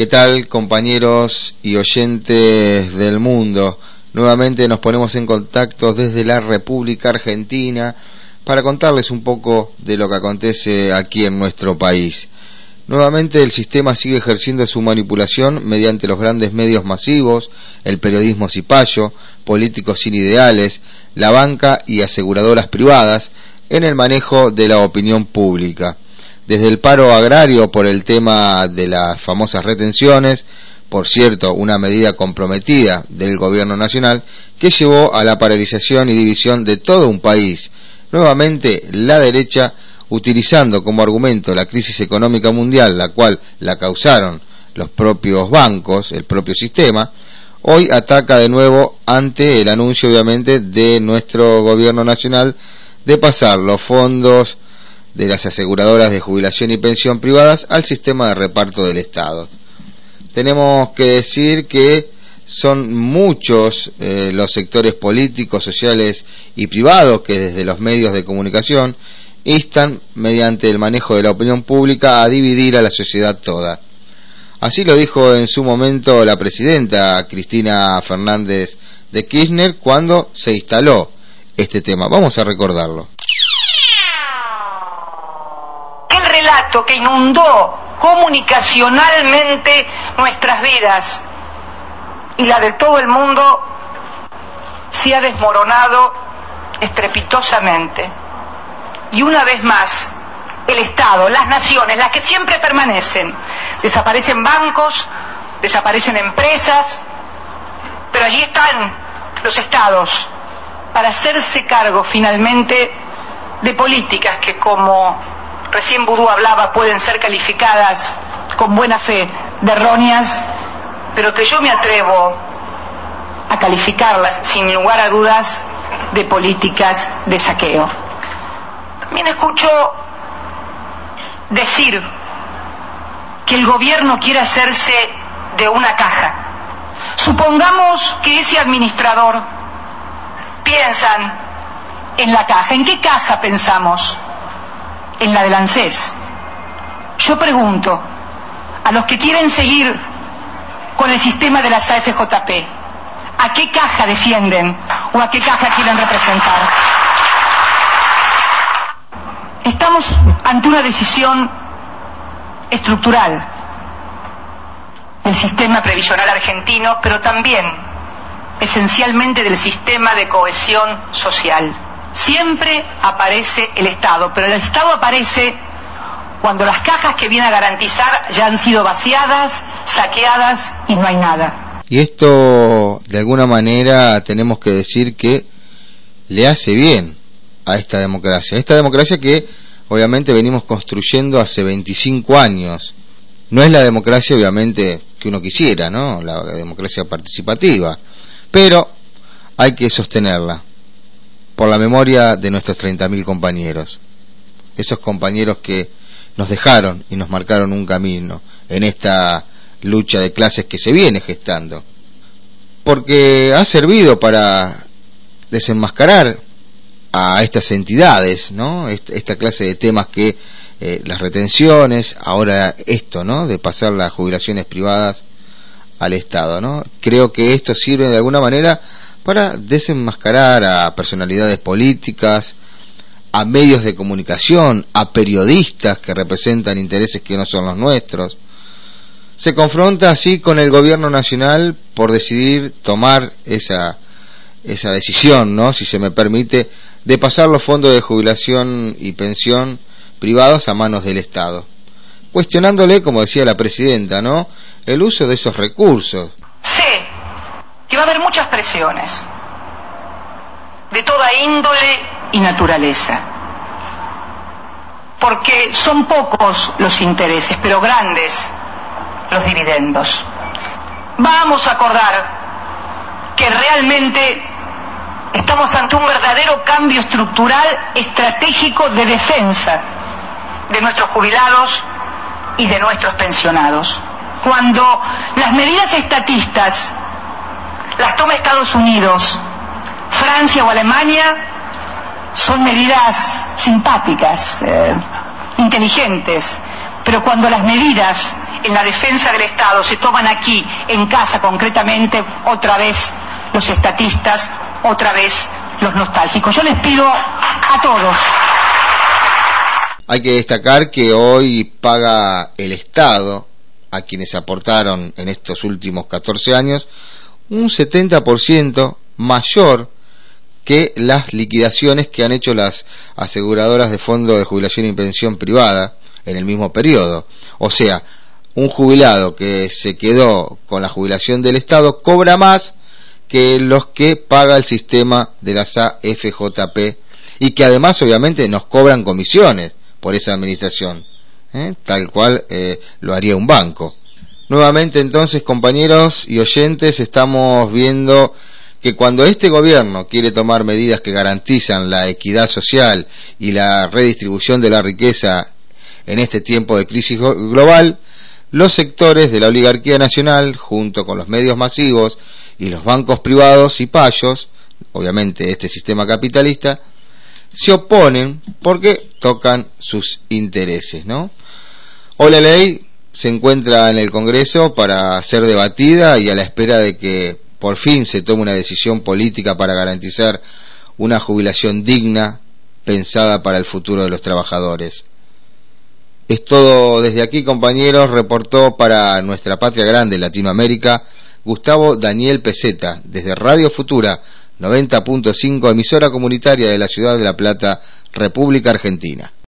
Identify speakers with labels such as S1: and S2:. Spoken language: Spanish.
S1: ¿Qué tal, compañeros y oyentes del mundo? Nuevamente nos ponemos en contacto desde la República Argentina para contarles un poco de lo que acontece aquí en nuestro país. Nuevamente el sistema sigue ejerciendo su manipulación mediante los grandes medios masivos, el periodismo cipayo, políticos sin ideales, la banca y aseguradoras privadas en el manejo de la opinión pública. Desde el paro agrario por el tema de las famosas retenciones, por cierto, una medida comprometida del gobierno nacional que llevó a la paralización y división de todo un país. Nuevamente la derecha, utilizando como argumento la crisis económica mundial, la cual la causaron los propios bancos, el propio sistema, hoy ataca de nuevo ante el anuncio obviamente de nuestro gobierno nacional de pasar los fondos de las aseguradoras de jubilación y pensión privadas al sistema de reparto del Estado. Tenemos que decir que son muchos los sectores políticos, sociales y privados que desde los medios de comunicación instan, mediante el manejo de la opinión pública, a dividir a la sociedad toda. Así lo dijo en su momento la presidenta Cristina Fernández de Kirchner cuando se instaló este tema. Vamos a recordarlo.
S2: El relato que inundó comunicacionalmente nuestras vidas y la de todo el mundo se ha desmoronado estrepitosamente. Y una vez más, el Estado, las naciones, las que siempre permanecen, desaparecen bancos, desaparecen empresas, pero allí están los Estados para hacerse cargo finalmente de políticas que, como recién Vudú hablaba, pueden ser calificadas con buena fe de erróneas, pero que yo me atrevo a calificarlas sin lugar a dudas de políticas de saqueo. También escucho decir que el gobierno quiere hacerse de una caja. Supongamos que ese administrador piensan en la caja. ¿En qué caja pensamos? En la del ANSES. Yo pregunto a los que quieren seguir con el sistema de las AFJP, ¿a qué caja defienden o a qué caja quieren representar? Estamos ante una decisión estructural del sistema previsional argentino, pero también esencialmente del sistema de cohesión social. Siempre aparece el Estado, pero el Estado aparece cuando las cajas que viene a garantizar ya han sido vaciadas, saqueadas y no hay nada.
S1: Y esto, de alguna manera, tenemos que decir que le hace bien a esta democracia que obviamente venimos construyendo hace 25 años. No es la democracia obviamente que uno quisiera, ¿no? La democracia participativa, pero hay que sostenerla por la memoria de nuestros 30.000 compañeros, esos compañeros que nos dejaron y nos marcaron un camino en esta lucha de clases que se viene gestando, porque ha servido para desenmascarar a estas entidades, ¿no? Esta clase de temas que las retenciones, ahora esto, ¿no? De pasar las jubilaciones privadas al Estado, ¿no? Creo que esto sirve de alguna manera para desenmascarar a personalidades políticas, a medios de comunicación, a periodistas que representan intereses que no son los nuestros. Se confronta así con el gobierno nacional por decidir tomar esa decisión, ¿no? Si se me permite, de pasar los fondos de jubilación y pensión privados a manos del Estado, cuestionándole, como decía la presidenta, ¿no?, el uso de esos recursos.
S2: Sé que va a haber muchas presiones de toda índole y naturaleza, porque son pocos los intereses, pero grandes los dividendos. Vamos a acordar que realmente estamos ante un verdadero cambio estructural estratégico de defensa de nuestros jubilados y de nuestros pensionados. Cuando las medidas estatistas las toma Estados Unidos, Francia o Alemania, son medidas simpáticas, inteligentes, pero cuando las medidas en la defensa del Estado se toman aquí, en casa concretamente, otra vez los estatistas, otra vez los nostálgicos. Yo les pido a todos.
S1: Hay que destacar que hoy paga el Estado a quienes aportaron en estos últimos 14 años un 70% mayor que las liquidaciones que han hecho las aseguradoras de fondos de jubilación y pensión privada en el mismo periodo. O sea, un jubilado que se quedó con la jubilación del Estado cobra más que los que paga el sistema de las AFJP, y que además obviamente nos cobran comisiones por esa administración, tal cual lo haría un banco. Nuevamente entonces, compañeros y oyentes, estamos viendo que cuando este gobierno quiere tomar medidas que garantizan la equidad social y la redistribución de la riqueza en este tiempo de crisis global, los sectores de la oligarquía nacional, junto con los medios masivos y los bancos privados y payos, obviamente este sistema capitalista, se oponen porque tocan sus intereses, ¿no? Hoy la ley se encuentra en el Congreso para ser debatida y a la espera de que por fin se tome una decisión política para garantizar una jubilación digna, pensada para el futuro de los trabajadores. Es todo desde aquí, compañeros. Reportó para Nuestra Patria Grande, Latinoamérica, Gustavo Daniel Peseta, desde Radio Futura 90.5, emisora comunitaria de la ciudad de La Plata, República Argentina.